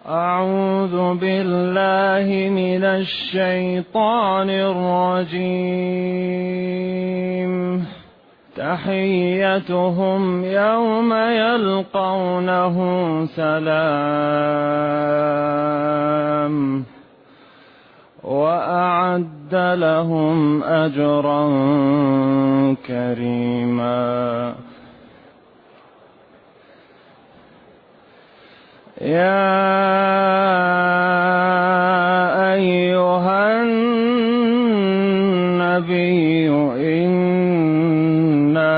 أعوذ بالله من الشيطان الرجيم. تحيتهم يوم يلقونه سلام وأعد لهم أجرا كريما. يا أيها النبي إنا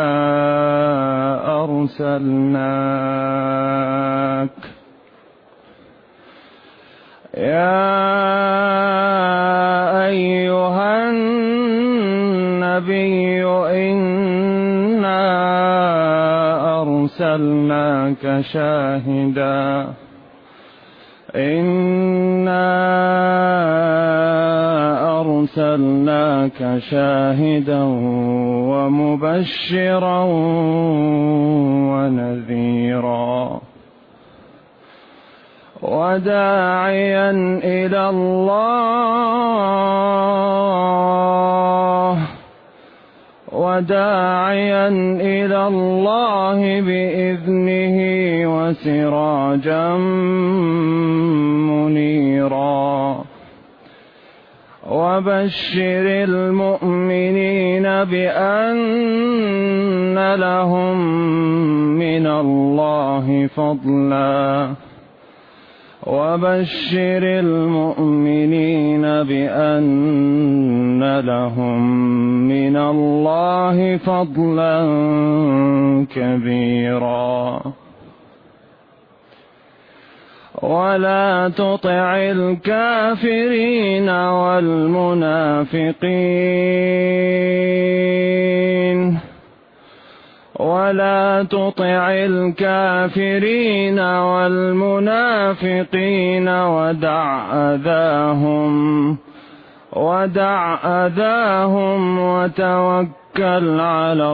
أرسلناك شاهدا ومبشرا ونذيرا وداعيا إلى الله بإذنه وسراجا منيرا. وبشر المؤمنين بأن لهم من الله فضلا كبيرا. ولا تطع الكافرين والمنافقين ودع أذاهم وتوكل على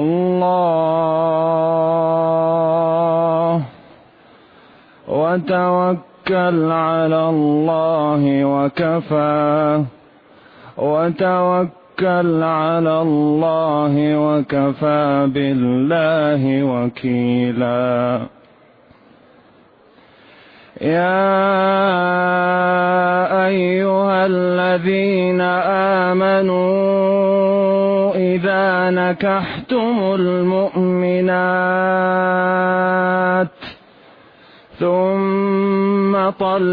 الله وكفى بالله وكيلا. يا أيها الذين آمنوا إذا نكحتم المؤمنات ثم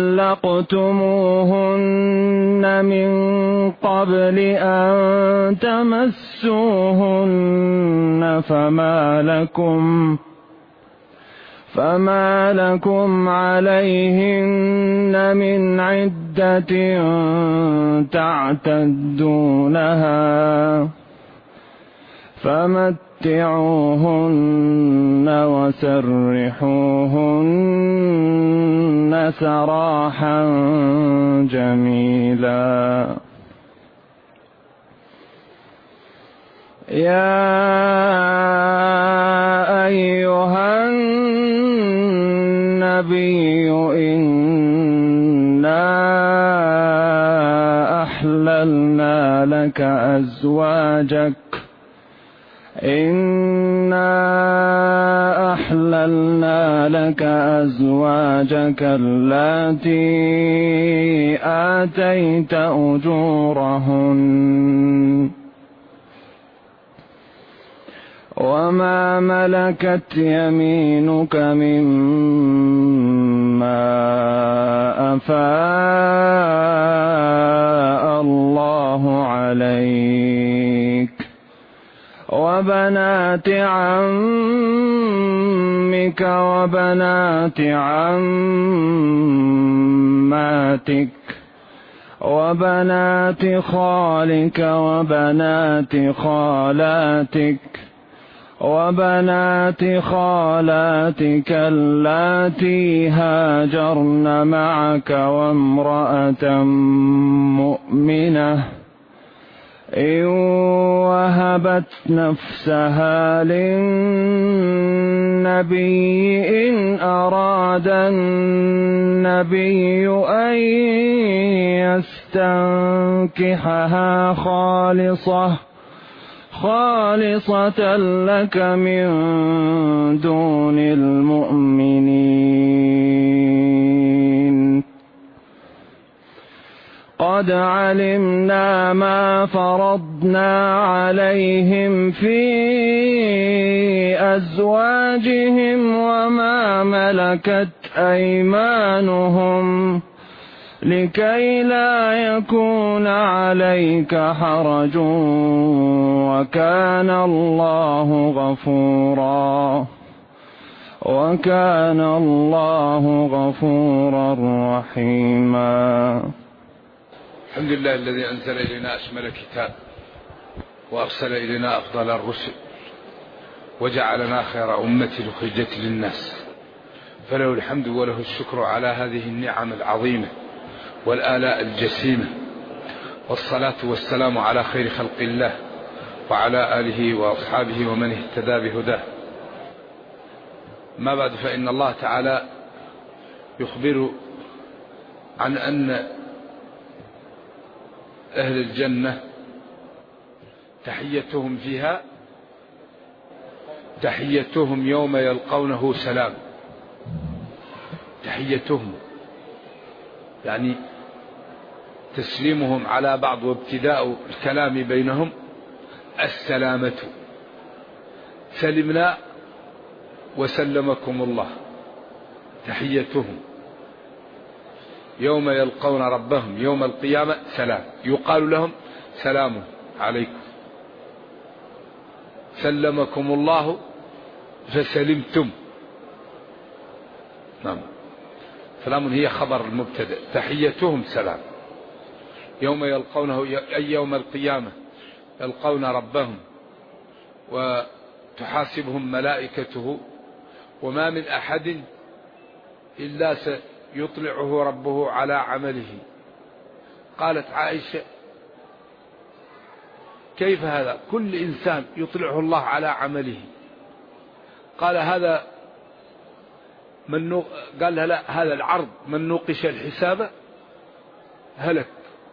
طلقتموهن من قبل أن تمسوهن فما لكم عليهن من عدة تعتدونها فمتعوهن وسرحوهن سراحا جميلا. يا أيها النبي إنا أحللنا لك أزواجك اللاتي آتيت أجورهن وما ملكت يمينك مما أفاء الله عليك وبنات عمك وبنات عماتك وبنات خالك وبنات خالاتك وبنات خالاتك اللاتي هاجرن معك وامرأة مؤمنة إن وهبت نفسها للنبي إن أراد النبي أن يستنكحها خالصة لك من دون المؤمنين. قد علمنا ما فرضنا عليهم في أزواجهم وما ملكت أيمانهم لكي لا يكون عليك حرج وكان الله غفورا رحيما. الحمد لله الذي أنزل إلينا أشمل كتاب وأرسل إلينا أفضل الرسل وجعلنا خير أمة أخرجت للناس، فله الحمد وله الشكر على هذه النعم العظيمة والآلاء الجسيمة، والصلاة والسلام على خير خلق الله وعلى آله وأصحابه ومن اهتدى بهداه. ما بعد، فإن الله تعالى يخبر عن أن أهل الجنة تحيتهم فيها تحيتهم يوم يلقونه سلام. تحيتهم يعني تسليمهم على بعض وابتداء الكلام بينهم السلامة، سلمنا وسلمكم الله. تحيتهم يوم يلقون ربهم يوم القيامة سلام، يقال لهم سلام عليكم، سلمكم الله فسلمتم. نعم، سلام هي خبر المبتدأ، تحيتهم سلام يوم يلقونه أي يوم القيامة يلقون ربهم وتحاسبهم ملائكته، وما من أحد إلا سيطلعه ربه على عمله. قالت عائشة: كيف هذا؟ كل إنسان يطلعه الله على عمله. قال: هذا قال لها: لا، هذا العرض من نوقش الحساب هلك.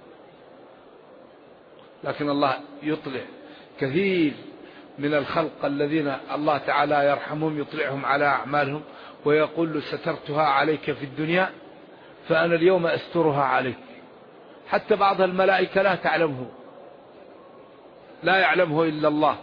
لكن الله يطلع كثير من الخلق الذين الله تعالى يرحمهم، يطلعهم على أعمالهم ويقول له: سترتها عليك في الدنيا فأنا اليوم أسترها عليك. حتى بعض الملائكة لا تعلمه، لا يعلمه إلا الله.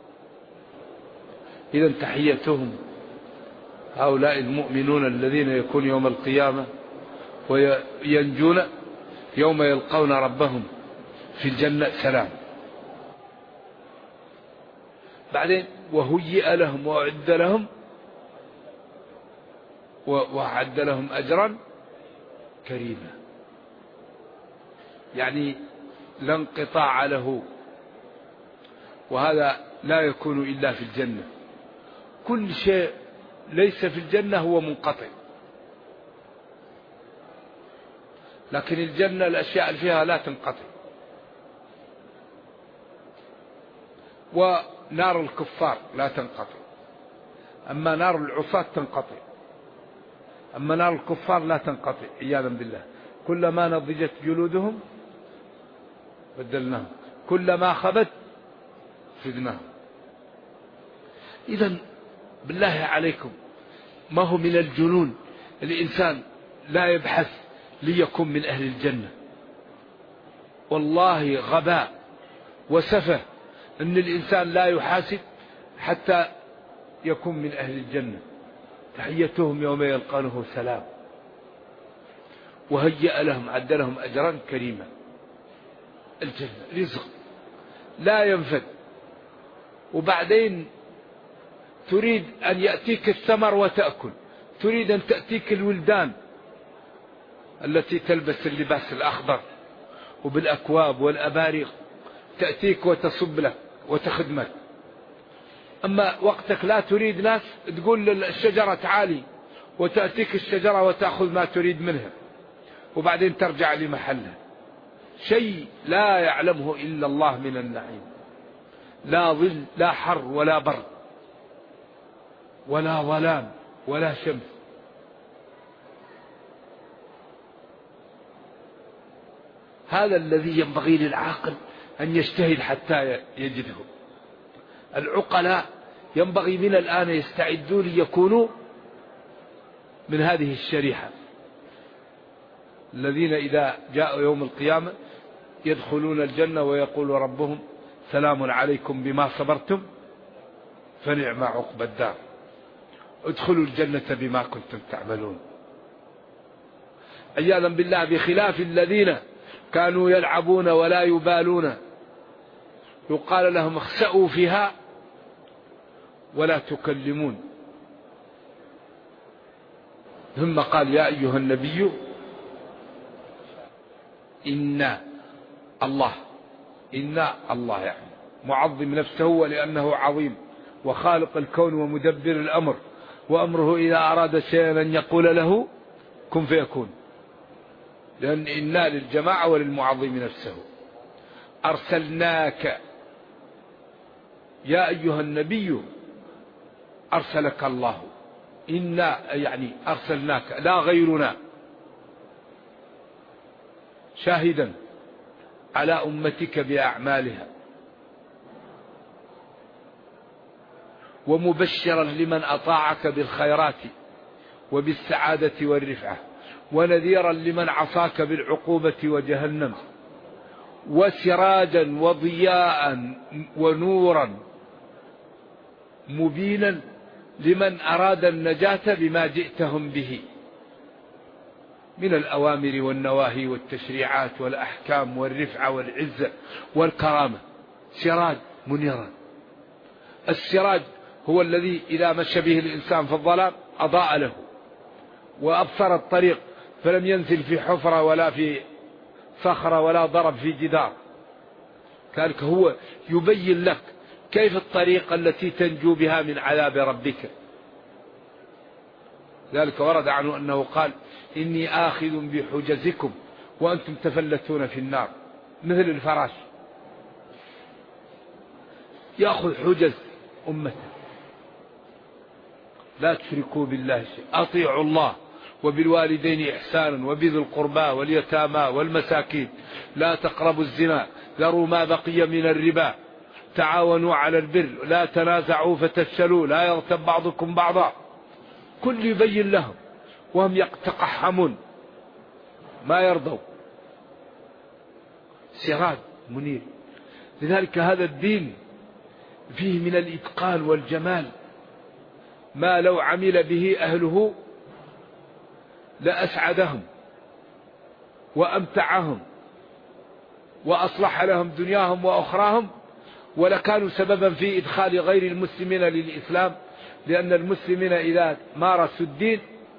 إذن تحيتهم هؤلاء المؤمنون الذين يكون يوم القيامة وينجون يوم يلقون ربهم في الجنة سلام. بعدين وهيئ لهم وأعد لهم أجرا كريما، يعني لا انقطاع له، وهذا لا يكون إلا في الجنة. كل شيء ليس في الجنة هو منقطع، لكن الجنة الأشياء اللي فيها لا تنقطع. ونار الكفار لا تنقطع، أما نار العصاة تنقطع، أما نار الكفار لا تنقطع عياذا بالله. كلما نضجت جلودهم بدلناهم، كلما خبت زدناهم. إذن بالله عليكم، ما هو من الجنون الإنسان لا يبحث ليكون من أهل الجنة؟ والله غباء وسفه أن الإنسان لا يحاسب حتى يكون من أهل الجنة. تحيتهم يوم يلقونه سلام، وهيأ لهم عد لهم أجرا كريما. الجنة رزق لا ينفد، وبعدين تريد أن يأتيك الثمر وتأكل، تريد أن تأتيك الولدان التي تلبس اللباس الأخضر وبالأكواب والأباريق، تأتيك وتصب لك وتخدمك. أما وقتك لا تريد ناس تقول للشجرة تعالي، وتأتيك الشجرة وتأخذ ما تريد منها، وبعدين ترجع لمحلها. شيء لا يعلمه إلا الله من النعيم، لا ظل لا حر ولا برد ولا ظلام ولا شمس. هذا الذي ينبغي للعاقل أن يجتهد حتى يجده. العقلاء ينبغي من الآن يستعدوا ليكونوا من هذه الشريحة، الذين إذا جاءوا يوم القيامة يدخلون الجنة ويقول ربهم سلام عليكم بما صبرتم فنعم عقبى الدار، ادخلوا الجنة بما كنتم تعملون. عياذا بالله، بخلاف الذين كانوا يلعبون ولا يبالون، يقال لهم اخسأوا فيها ولا تكلمون. ثم قال يا أيها النبي إن الله يعني معظم نفسه ولأنه عظيم وخالق الكون ومدبر الأمر، وأمره إذا أراد شيئا أن يقول له كن فيكون، لأن إنا للجماعة وللمعظم نفسه. أرسلناك يا أيها النبي أرسلك الله، إنا يعني أرسلناك لا غيرنا شاهدا على أمتك بأعمالها ومبشرا لمن أطاعك بالخيرات وبالسعادة والرفعة، ونذيرا لمن عصاك بالعقوبة وجهنم، وسراجا وضياء ونورا مبينا لمن أراد النجاة بما جئتهم به من الأوامر والنواهي والتشريعات والأحكام والرفعة والعزة والكرامة. سراج منيرا، السراج هو الذي إذا مشى به الإنسان في الظلام أضاء له وأبصر الطريق، فلم ينزل في حفرة ولا في صخرة ولا ضرب في جدار. كذلك هو يبين لك كيف الطريقة التي تنجو بها من عذاب ربك. ذلك ورد عنه أنه قال إني آخذ بحجزكم وأنتم تفلتون في النار، مثل الفراش يأخذ حجز أمته. لا تشركوا بالله شيء، أطيعوا الله وبالوالدين إحسانا وبذي القربى واليتامى والمساكين، لا تقربوا الزنا، ذروا ما بقي من الربا، تعاونوا على البر، لا تنازعوا فتفشلوا، لا يغتب بعضكم بعضا. كل يبين لهم وهم يتقحمون ما يرضوا. سراج منير. لذلك هذا الدين فيه من الإتقان والجمال ما لو عمل به أهله لأسعدهم وأمتعهم وأصلح لهم دنياهم وأخراهم، ولكانوا سببا في إدخال غير المسلمين للإسلام، لأن المسلمين إذا مارسوا الدين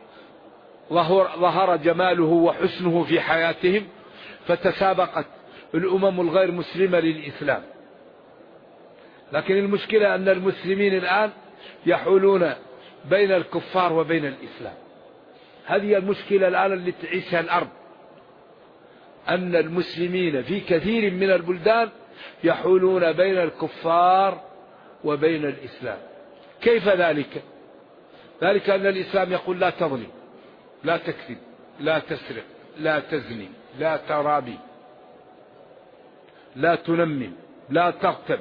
ظهر جماله وحسنه في حياتهم، فتسابقت الأمم الغير مسلمة للإسلام. لكن المشكلة أن المسلمين الآن يحولون بين الكفار وبين الإسلام. هذه المشكلة الآن اللي تعيشها الأرض، أن المسلمين في كثير من البلدان يحولون بين الكفار وبين الإسلام. كيف ذلك؟ ذلك أن الإسلام يقول لا تظلم، لا تكذب، لا تسرق، لا تزني، لا ترابي، لا تنمم، لا تغتب،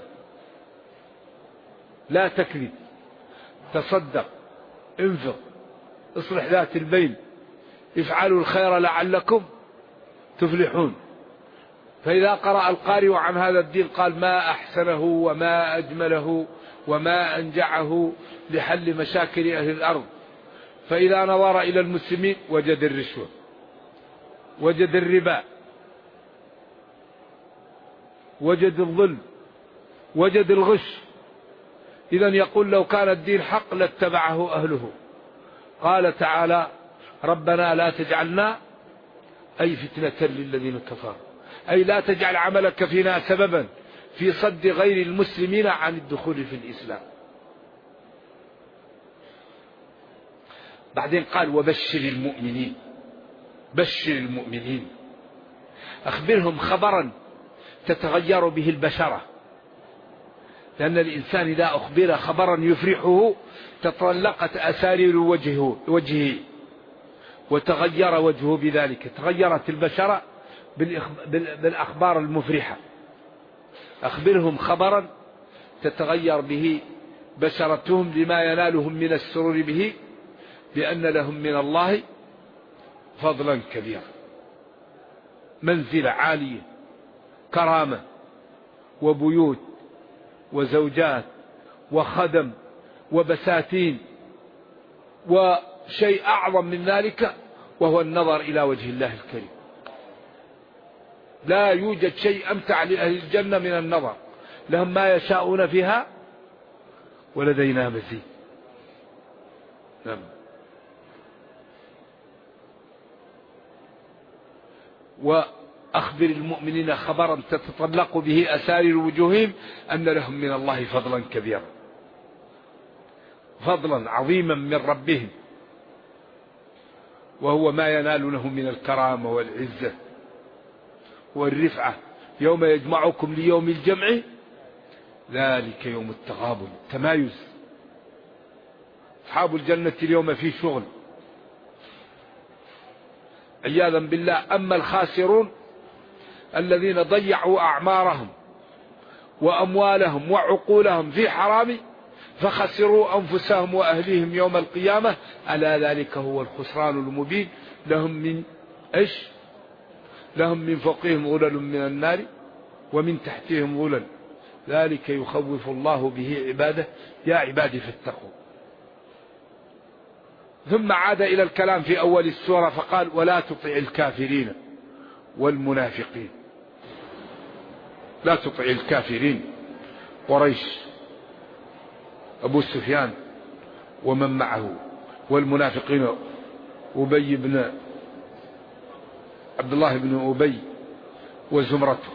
لا تكذب، تصدق، انفق، اصلح ذات البين، افعلوا الخير لعلكم تفلحون. فإذا قرأ القارئ عن هذا الدين قال ما أحسنه وما أجمله وما أنجعه لحل مشاكل أهل الأرض. فإذا نظر إلى المسلمين وجد الرشوة، وجد الربا، وجد الظلم، وجد الغش. إذن يقول لو كان الدين حق لاتبعه أهله. قال تعالى ربنا لا تجعلنا أي فتنة للذين كفروا، أي لا تجعل عملك فينا سببا في صد غير المسلمين عن الدخول في الإسلام. بعدين قال وبشر المؤمنين. بشر المؤمنين أخبرهم خبرا تتغير به البشرة، لأن الإنسان إذا أخبر خبرا يفرحه تطلقت أسارير وجهه وتغير وجهه بذلك، تغيرت البشرة بالأخبار المفرحة. أخبرهم خبرا تتغير به بشرتهم لما ينالهم من السرور به، بأن لهم من الله فضلا كبيرا، منزلة عالية، كرامة وبيوت وزوجات وخدم وبساتين، وشيء أعظم من ذلك وهو النظر إلى وجه الله الكريم. لا يوجد شيء أمتع لأهل الجنة من النظر، لهم ما يشاءون فيها ولدينا مزيد. نعم. وأخبر المؤمنين خبرا تتطلق به أسارير وجوههم أن لهم من الله فضلا كبيرا، فضلا عظيما من ربهم، وهو ما ينالونه من الكرامة والعزة والرفعة. يوم يجمعكم ليوم الجمع ذلك يوم التغابن، تمايز. أصحاب الجنة اليوم في شغل عياذا بالله. أما الخاسرون الذين ضيعوا أعمارهم وأموالهم وعقولهم في حرام فخسروا أنفسهم وأهليهم يوم القيامة، ألا ذلك هو الخسران المبين. لهم من إيش؟ لهم من فوقهم غلل من النار ومن تحتهم غلل، ذلك يخوف الله به عباده، يا عبادي فاتقوا. ثم عاد إلى الكلام في أول السورة فقال ولا تطع الكافرين والمنافقين. لا تطع الكافرين، قريش أبو سفيان ومن معه، والمنافقين عبد الله بن أبي وزمرته،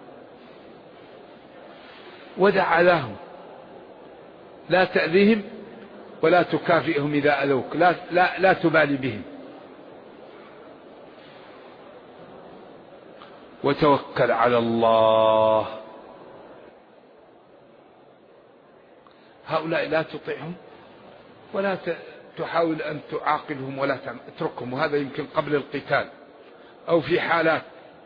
ودعا لهم لا تأذيهم ولا تكافئهم إذا أذوك، لا تبالي بهم، وتوكل على الله. هؤلاء لا تطيعهم ولا تحاول أن تعاقبهم ولا تتركهم، وهذا يمكن قبل القتال أو في حالات.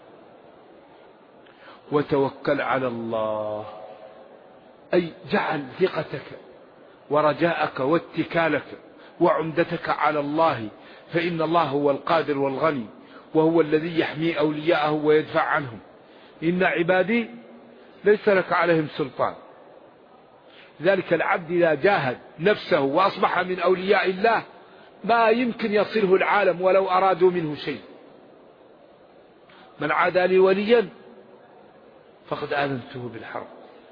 وتوكل على الله، أي جعل ثقتك ورجاءك واتكالك وعمدتك على الله، فإن الله هو القادر والغني، وهو الذي يحمي أولياءه ويدفع عنهم. إن عبادي ليس لك عليهم سلطان. ذلك العبد إذا جاهد نفسه وأصبح من أولياء الله ما يمكن يصله العالم ولو أرادوا منه شيء. من عادى لي وليا فقد آذنته بالحرب.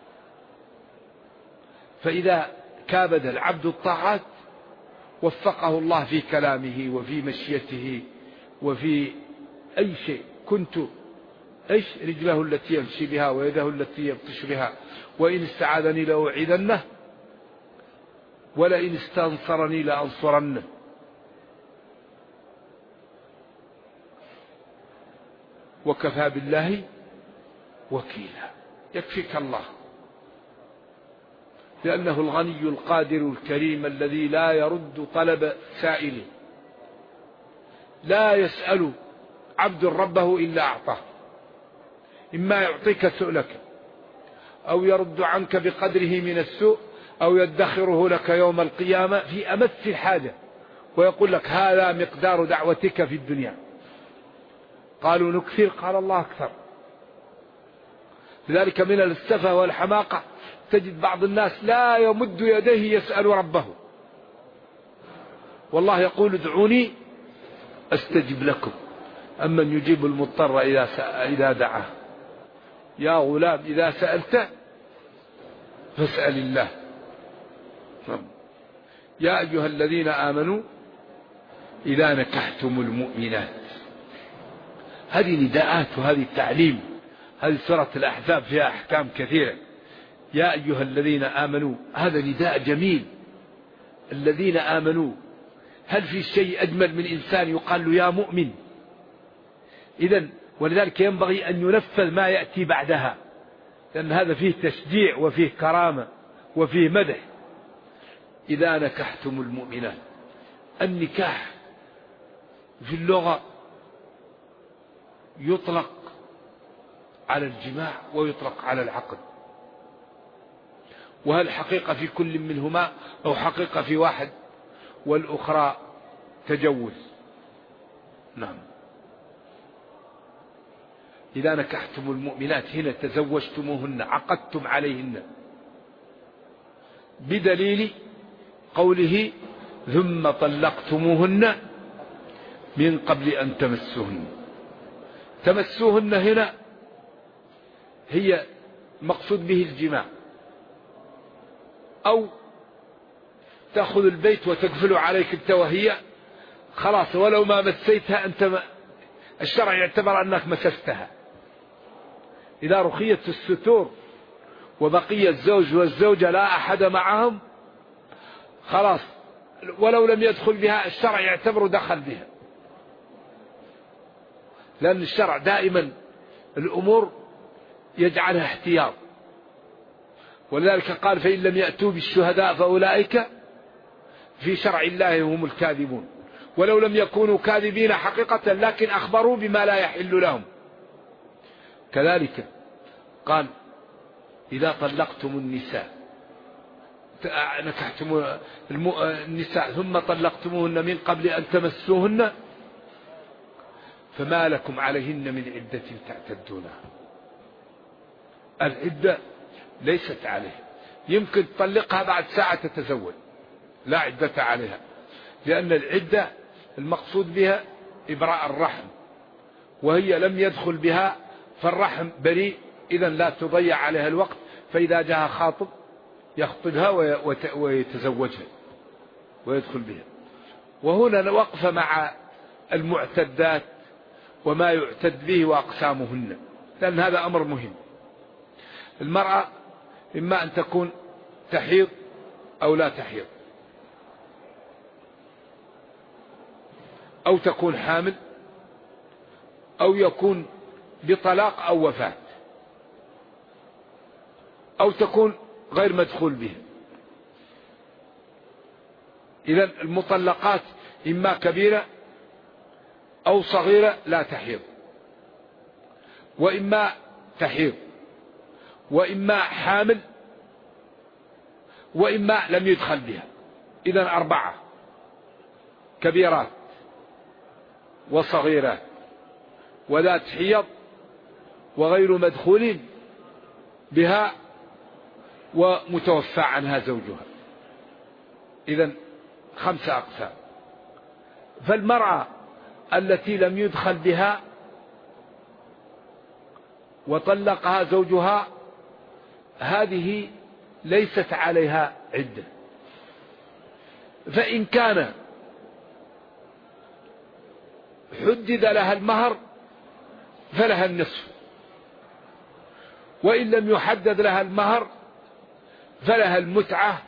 فإذا كابد العبد الطاعات وفقه الله في كلامه وفي مشيته وفي أي شيء. كنت رجله التي يمشي بها ويده التي يبطش بها، وإن استعاذني لأعيذنه ولئن استنصرني لأنصرنه. وكفى بالله وكيلا، يكفيك الله، لأنه الغني القادر الكريم الذي لا يرد طلب سائل. لا يسأل عبد ربه إلا أعطاه، إما يعطيك سؤلك أو يرد عنك بقدره من السوء أو يدخره لك يوم القيامة في أمس الحاجة ويقول لك هذا مقدار دعوتك في الدنيا. قالوا نكثر، قال الله أكثر. لذلك من السفة والحماقة تجد بعض الناس لا يمد يديه يسأل ربه، والله يقول ادعوني أستجب لكم، أمن يجيب المضطر إذا دعاه. يا غلام إذا سألت فاسأل الله. يا أيها الذين آمنوا إذا نكحتم المؤمنات. هذه نداءات وهذه التعليم. هذه سورة الأحزاب فيها أحكام كثيرة. يا أيها الذين آمنوا، هذا نداء جميل. الذين آمنوا، هل في شيء أجمل من إنسان يقال له يا مؤمن؟ إذن ولذلك ينبغي أن ينفذ ما يأتي بعدها، لأن هذا فيه تشجيع وفيه كرامة وفيه مدح. إذا نكحتم المؤمنات، النكاح في اللغة يطلق على الجماع ويطلق على العقد، وهل حقيقة في كل منهما أو حقيقة في واحد والأخرى تجوز؟ نعم. إذا نكحتم المؤمنات هنا تزوجتموهن، عقدتم عليهن، بدليل قوله ثم طلقتموهن من قبل أن تمسوهن. تمسوهن هنا هي مقصود به الجماع، أو تأخذ البيت وتقفل عليك انت وهي، خلاص ولو ما مسيتها أنت الشرع يعتبر أنك مسستها. إذا رخيت الستور وبقي الزوج والزوجة لا أحد معهم، خلاص ولو لم يدخل بها الشرع يعتبر دخل بها، لأن الشرع دائما الأمور يجعلها احتياط. ولذلك قال فإن لم يأتوا بالشهداء فأولئك في شرع الله هم الكاذبون، ولو لم يكونوا كاذبين حقيقة لكن أخبروا بما لا يحل لهم. كذلك قال إذا طلقتم النساء، نكحتم النساء ثم طلقتموهن من قبل أن تمسوهن فما لكم عليهن من عدة تعتدونها. العدة ليست عليه، يمكن تطلقها بعد ساعة تتزوج، لا عدة عليها، لأن العدة المقصود بها إبراء الرحم، وهي لم يدخل بها فالرحم بريء، إذن لا تضيع عليها الوقت، فإذا جاء خاطب يخطبها ويتزوجها ويدخل بها. وهنا وقف مع المعتدات وما يعتد به وأقسامهن، لأن هذا أمر مهم. المرأة إما أن تكون تحيض أو لا تحيض، أو تكون حامل، أو يكون بطلاق أو وفاة، أو تكون غير مدخول به. إذن المطلقات إما كبيرة أو صغيرة لا تحيض، وإما تحيض، وإما حامل، وإما لم يدخل بها. إذن 4: كبيرات وصغيرات وذات حيض وغير مدخول بها ومتوفى عنها زوجها. إذن 5 أقسام. فالمرأة التي لم يدخل بها وطلقها زوجها هذه ليست عليها عدة، فإن كان حدد لها المهر فلها النصف، وإن لم يحدد لها المهر فلها المتعة،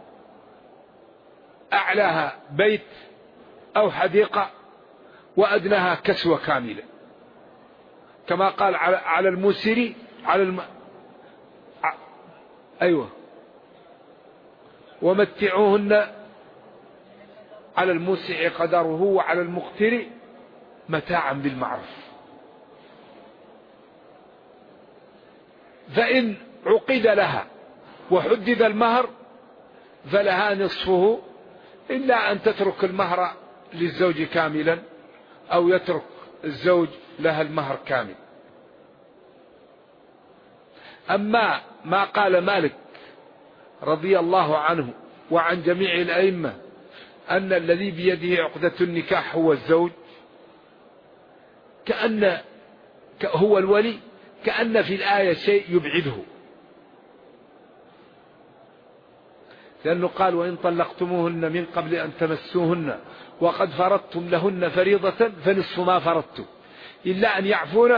أعلاها بيت أو حديقة وأدناها كسوة كاملة، كما قال على المسر أيوة ومتعوهن على الموسع قدره وعلى المقتر متاعا بالمعروف. فإن عقد لها وحدد المهر فلها نصفه، إلا أن تترك المهر للزوج كاملا أو يترك الزوج لها المهر كامل. أما ما قال مالك رضي الله عنه وعن جميع الأئمة أن الذي بيده عقدة النكاح هو الزوج، كأن هو الولي، كأن في الآية شيء يبعده، لأنه قال وإن طلقتموهن من قبل أن تمسوهن وقد فرضتم لهن فريضة فنصف ما فرضتم إلا أن يعفون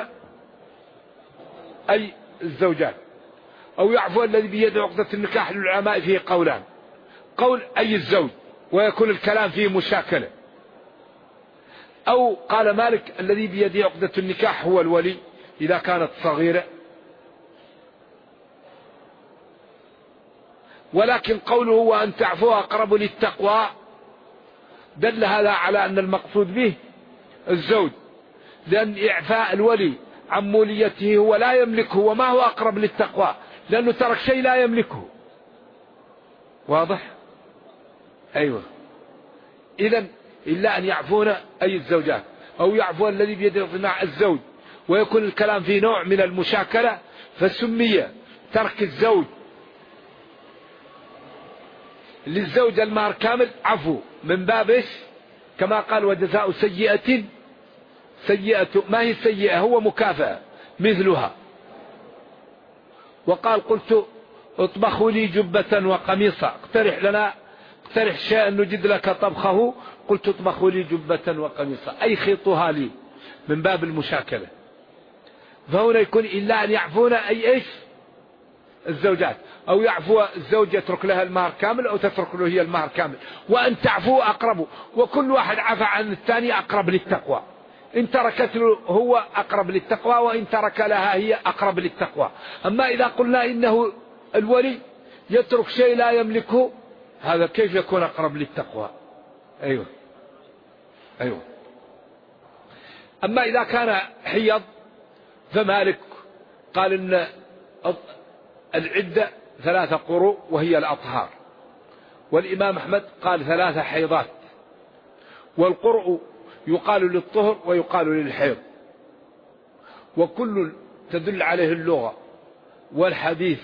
أي الزوجات أو يعفو الذي بيده عقدة النكاح. للعلماء فيه قولان: قول أي الزوج ويكون الكلام فيه مشاكلة، أو قال مالك الذي بيده عقدة النكاح هو الولي إذا كانت صغيرة. ولكن قوله وأن تعفوا أقرب للتقوى دل هذا على أن المقصود به الزوج، لأن إعفاء الولي عن موليته هو لا يملكه، وما هو أقرب للتقوى لأنه ترك شيء لا يملكه. واضح؟ أيوة. إذن إلا أن يعفون أي الزوجات أو يعفو الذي بيده مع الزوج، ويكون الكلام في نوع من المشاكلة، فسمي ترك الزوج للزوج المهر كامل عفو من باب إيش؟ كما قال وجزاء سيئة سيئة. ما هي السيئة؟ هو مكافأة مثلها. وقال قلت اطبخوا لي جبة وقميصا، اقترح شيئا نجد لك طبخه، قلت اطبخوا لي جبة وقميصا أي خيطها لي من باب المشاكلة. فهنا يكون إلا أن يعفون أي إيش؟ الزوجات، أو يعفو الزوج يترك لها المهر كامل أو تترك له هي المهر كامل. وأن تعفوا أقرب، وكل واحد عفى عن الثاني أقرب للتقوى. إن تركت له هو أقرب للتقوى، وإن ترك لها هي أقرب للتقوى. أما إذا قلنا إنه الولي يترك شيء لا يملكه، هذا كيف يكون أقرب للتقوى؟ أيوة. أما إذا كان حيض فمالك قال إن العدة 3 قروء وهي الأطهار، والإمام أحمد قال 3 حيضات. والقرء يقال للطهر ويقال للحيض، وكل تدل عليه اللغة والحديث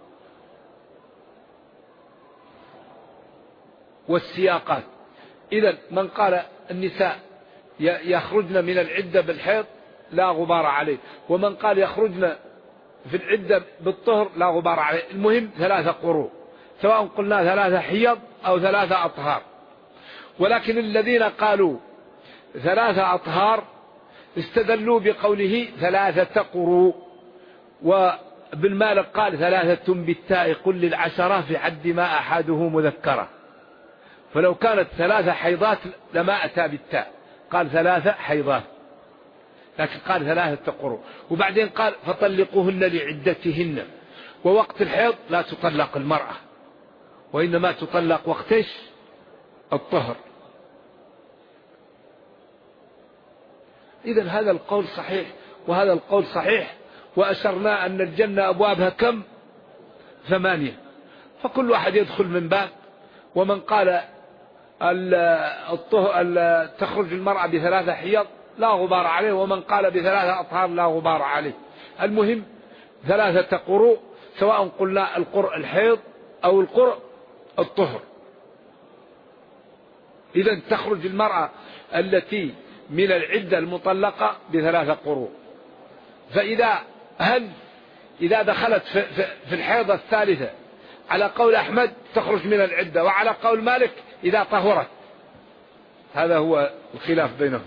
والسياقات. إذن من قال النساء يخرجن من العدة بالحيض لا غبار عليه، ومن قال يخرجن في العدة بالطهر لا غبار عليه. المهم 3 قروء، سواء قلنا 3 حيض أو 3 أطهار. ولكن الذين قالوا 3 أطهار استدلوا بقوله 3 قروء. وابن مالك قال 3 بالتاء قل للعشرة في حد ما أحده مذكرة، فلو كانت 3 حيضات لما أتى بالتاء، قال 3 حيضات، لكن قال 3 قروء. وبعدين قال فطلقوهن لعدتهن. ووقت الحيض لا تطلق المرأة، وإنما تطلق وقتش الطهر. إذن هذا القول صحيح وهذا القول صحيح. وأشرنا أن الجنة أبوابها كم؟ 8، فكل واحد يدخل من باب. ومن قال تخرج المرأة ب3 حيض لا غبار عليه، ومن قال ب3 أطهار لا غبار عليه. المهم 3 قروء، سواء قلنا القرء الحيض أو القرء الطهر. إذن تخرج المرأة التي من العدة المطلقة ب3 قروء. إذا دخلت في الحيضة الثالثة على قول أحمد تخرج من العدة، وعلى قول مالك إذا طهرت. هذا هو الخلاف بينهم.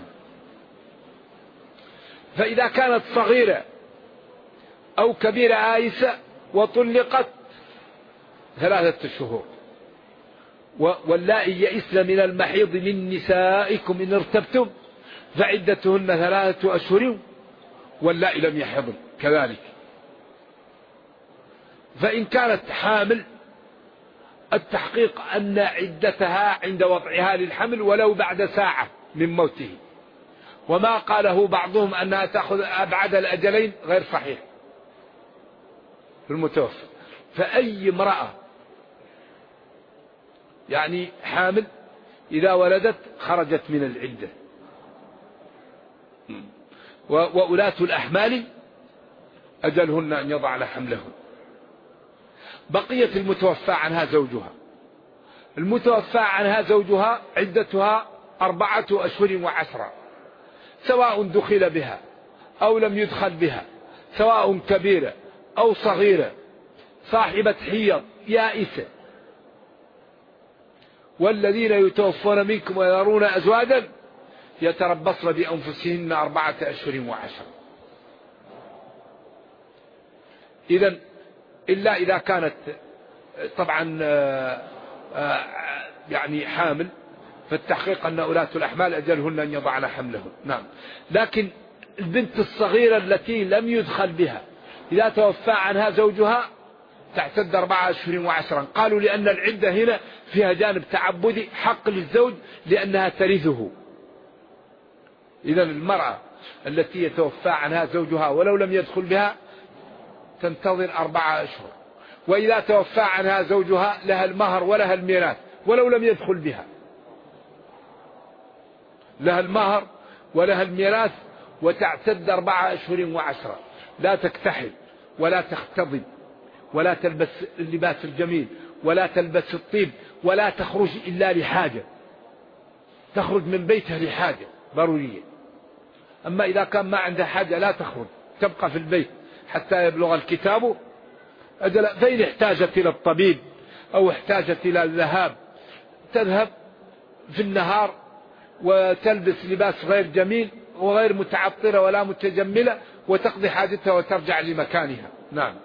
فإذا كانت صغيرة أو كبيرة آيسة وطلقت 3 شهور. واللائي يئسن من المحيض من نسائكم إن ارتبتم فعدتهن 3 أشهر واللائي لم يحضن كذلك. فإن كانت حامل التحقيق أن عدتها عند وضعها للحمل ولو بعد ساعة من موته. وما قاله بعضهم أنها تأخذ أبعد الأجلين غير صحيح في المتوفى. فأي امرأة يعني حامل إذا ولدت خرجت من العدة. وأولاة الأحمال أجلهن أن يضعن حملهن. بقية المتوفى عنها زوجها. المتوفى عنها زوجها عدتها 4 أشهر و10، سواء دخل بها أو لم يدخل بها، سواء كبيرة أو صغيرة، صاحبة حيض يائسة. والذين يتوفون منكم ويذرون أزواجا يتربصن بأنفسهن 4 أشهر و10. إذن إلا إذا كانت طبعا يعني حامل فالتحقيق أن أولاة الأحمال أجلهن أن يضعن حملهن. نعم. لكن البنت الصغيرة التي لم يدخل بها إذا توفى عنها زوجها تعتد 4 أشهر و10. قالوا لأن العدة هنا فيها جانب تعبدي حق للزوج لأنها ترثه. إذن المرأة التي يتوفى عنها زوجها ولو لم يدخل بها تنتظر 4 أشهر، وإذا توفى عنها زوجها لها المهر ولها الميراث ولو لم يدخل بها، لها المهر ولها الميراث وتعتد 4 أشهر و10. لا تكتحل ولا تختضب ولا تلبس اللباس الجميل ولا تلبس الطيب ولا تخرج إلا لحاجة، تخرج من بيتها لحاجة ضرورية. أما إذا كان ما عندها حاجة لا تخرج، تبقى في البيت حتى يبلغ الكتاب أجل. فإن احتاجت إلى الطبيب أو احتاجت إلى الذهاب تذهب في النهار وتلبس لباس غير جميل وغير متعطرة ولا متجملة وتقضي حاجتها وترجع لمكانها. نعم.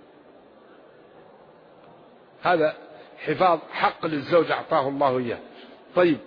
هذا حفاظ حق للزوج أعطاه الله إياه. طيب.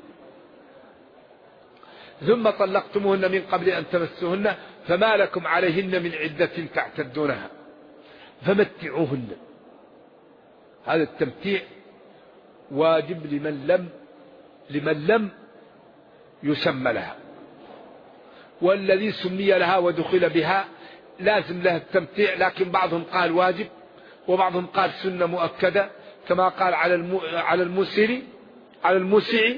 ثم طلقتموهن من قبل أن تمسوهن فما لكم عليهن من عدة تعتدونها فمتعوهن. هذا التمتيع واجب لمن لم يسمى لها، والذي سمي لها ودخل بها لازم له التمتيع، لكن بعضهم قال واجب وبعضهم قال سنة مؤكدة، كما قال على المسع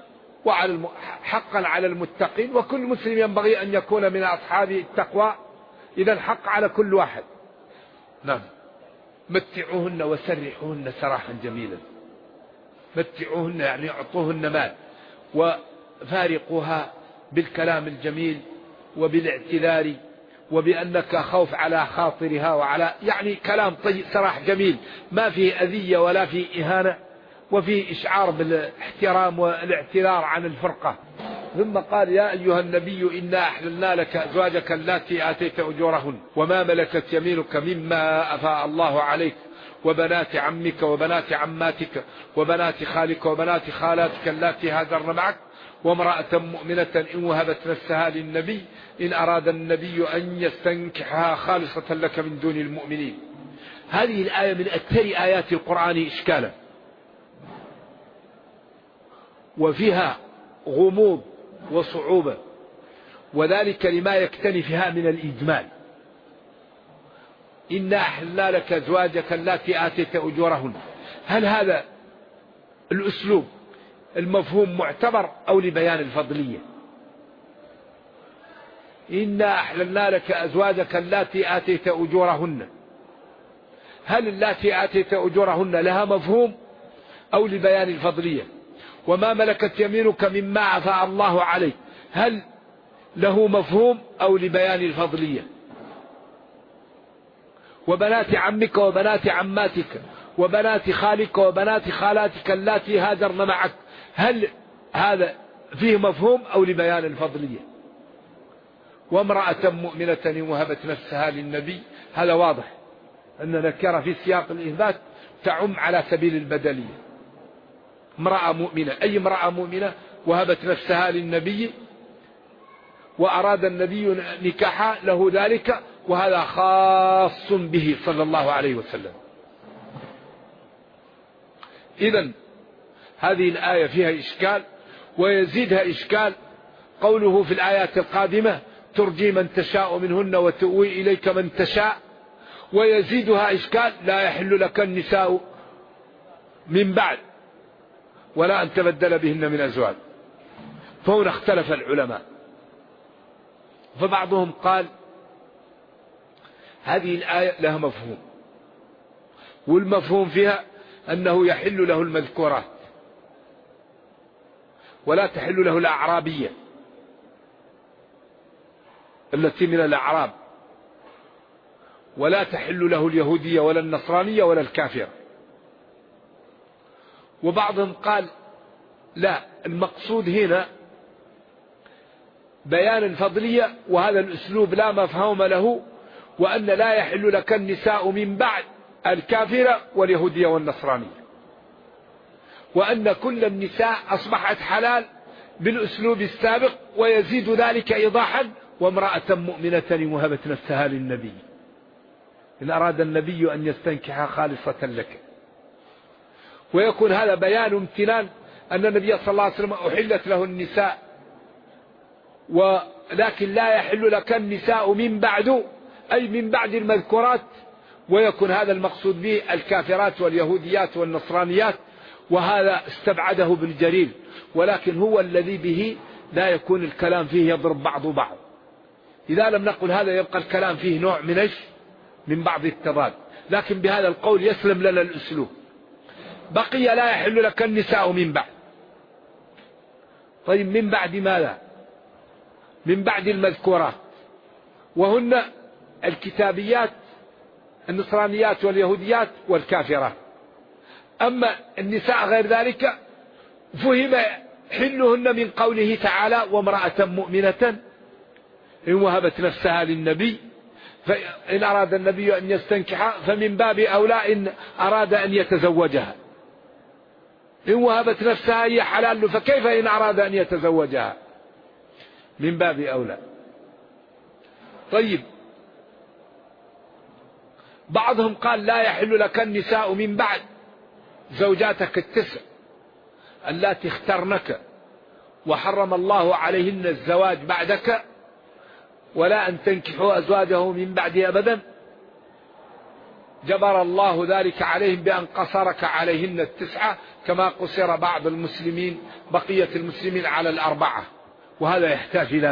حقا على المتقين، وكل مسلم ينبغي أن يكون من أصحاب التقوى، إذا الحق على كل واحد. نعم. متعوهن وسرحوهن سراحا جميلا. متعوهن يعني اعطوهن مال وفارقوها بالكلام الجميل وبالاعتذار وبأنك خوف على خاطرها وعلى يعني كلام طيب سراح جميل ما فيه أذية ولا فيه إهانة وفيه إشعار بالاحترام والاعتذار عن الفرقة. ثم قال يا أيها النبي إنا أحللنا لك أزواجك اللاتي آتيت أجورهن وما ملكت يمينك مما أفاء الله عليك وبنات عمك وبنات عماتك وبنات خالك وبنات خالاتك اللاتي هاجرن معك وامرأة مؤمنة إن وهبت نفسها للنبي إن أراد النبي أن يستنكحها خالصة لك من دون المؤمنين. هذه الآية من أكثر آيات القرآن إشكالا، وفيها غموض وصعوبة، وذلك لما يكتنفها من الإجمال. إنا أحللنا لك أزواجك اللاتي آتيت أجورهن، هل هذا الأسلوب المفهوم معتبر أو لبيان الفضلية؟ إنا أحللنا لك أزواجك اللاتي آتيت أجورهن، هل اللاتي آتيت أجورهن لها مفهوم أو لبيان الفضلية؟ وما ملكت يمينك مما عفا الله عليك، هل له مفهوم أو لبيان الفضلية؟ وبنات عمك وبنات عماتك وبنات خالك وبنات خالاتك اللاتي هاجرن معك، هل هذا فيه مفهوم أو لبيان الفضلية؟ وامرأة مؤمنة إن وهبت نفسها للنبي، هذا واضح أن نكرة في سياق الإثبات تعم على سبيل البدلية. امرأة مؤمنة أي امرأة مؤمنة وهبت نفسها للنبي وأراد النبي نكاحها له ذلك، وهذا خاص به صلى الله عليه وسلم. إذن هذه الآية فيها إشكال، ويزيدها إشكال قوله في الآيات القادمة ترجي من تشاء منهن وتؤوي إليك من تشاء، ويزيدها إشكال لا يحل لك النساء من بعد ولا أن تبدل بهن من أزواج. فهنا اختلف العلماء، فبعضهم قال هذه الآية لها مفهوم، والمفهوم فيها أنه يحل له المذكورات ولا تحل له الأعرابية التي من الأعراب، ولا تحل له اليهودية ولا النصرانية ولا الكافر. وبعضهم قال لا، المقصود هنا بيان الفضلية، وهذا الأسلوب لا مفهوم له، وأن لا يحل لك النساء من بعد الكافرة واليهودية والنصرانية، وأن كل النساء أصبحت حلال بالأسلوب السابق ويزيد ذلك إيضاحا: وامرأة مؤمنة وهبت نفسها للنبي إن أراد النبي أن يستنكحها خالصة لك. ويكون هذا بيان امتنان أن النبي صلى الله عليه وسلم أحلت له النساء، ولكن لا يحل لك النساء من بعد، أي من بعد المذكورات. ويكون هذا المقصود به الكافرات واليهوديات والنصرانيات، وهذا استبعده ابن جرير، ولكن هو الذي به لا يكون الكلام فيه يضرب بعض بعض. إذا لم نقل هذا يبقى الكلام فيه نوع من بعض التضاد، لكن بهذا القول يسلم لنا الأسلوب. بقي لا يحل لك النساء من بعد. طيب من بعد ماذا؟ من بعد المذكورات، وهن الكتابيات النصرانيات واليهوديات والكافرات. أما النساء غير ذلك فهم حلهن من قوله تعالى: وامرأة مؤمنة إن وهبت نفسها للنبي فإن أراد النبي أن يستنكحها فمن باب أولى إن أراد أن يتزوجها. إن وهبت نفسها هي حلال، فكيف إن أراد أن يتزوجها؟ من باب أولى. طيب بعضهم قال: لا يحل لك النساء من بعد زوجاتك التسع اللاتي اخترنك وحرم الله عليهن الزواج بعدك، ولا أن تنكحوا أزواجه من بعده أبدا. جبر الله ذلك عليهم بأن قصرك عليهن التسعة، كما قصر بعض المسلمين بقية المسلمين على الأربعة، وهذا يحتاج إلى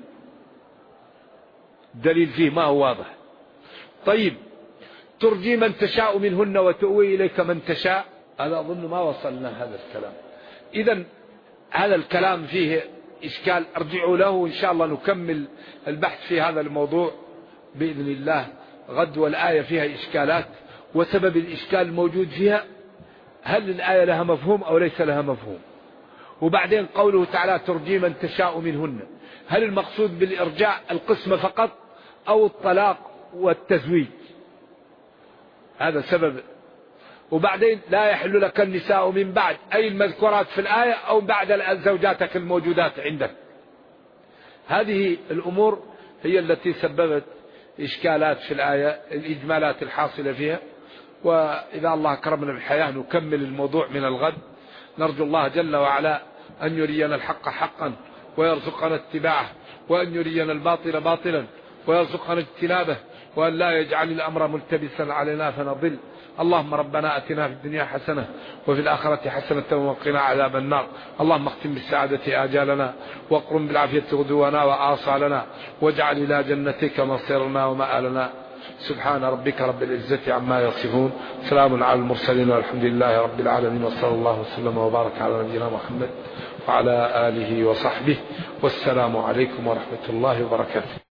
دليل فيه ما هو واضح. طيب ترجي من تشاء منهن وتؤوي إليك من تشاء، هذا أظن ما وصلنا هذا الكلام. إذن هذا الكلام فيه إشكال، ارجعوا له إن شاء الله نكمل البحث في هذا الموضوع بإذن الله غد. والآية فيها إشكالات، وسبب الإشكال الموجود فيها هل الآية لها مفهوم أو ليس لها مفهوم. وبعدين قوله تعالى: ترجي من تشاء منهن، هل المقصود بالإرجاء القسمة فقط أو الطلاق والتزويج؟ هذا سبب. وبعدين لا يحل لك النساء من بعد، أي المذكورات في الآية أو بعد زوجاتك الموجودات عندك. هذه الأمور هي التي سببت إشكالات في الآية، الإجمالات الحاصلة فيها. وإذا الله كرمنا بالحياة نكمل الموضوع من الغد. نرجو الله جل وعلا أن يرينا الحق حقا ويرزقنا اتباعه، وأن يرينا الباطل باطلا ويرزقنا اجتنابه، وأن لا يجعل الأمر ملتبسا علينا فنضل. اللهم ربنا أتنا في الدنيا حسنة وفي الآخرة حسنة وقنا عذاب النار. اللهم اختم بالسعادة آجالنا، واقرم بالعافية غدونا وآصالنا، واجعل إلى جنتك مصيرنا ومآلنا. سبحان ربك رب العزة عما يصفون، سلام على المرسلين والحمد لله رب العالمين، وصلى الله وسلم وبارك على نبينا محمد وعلى آله وصحبه، والسلام عليكم ورحمة الله وبركاته.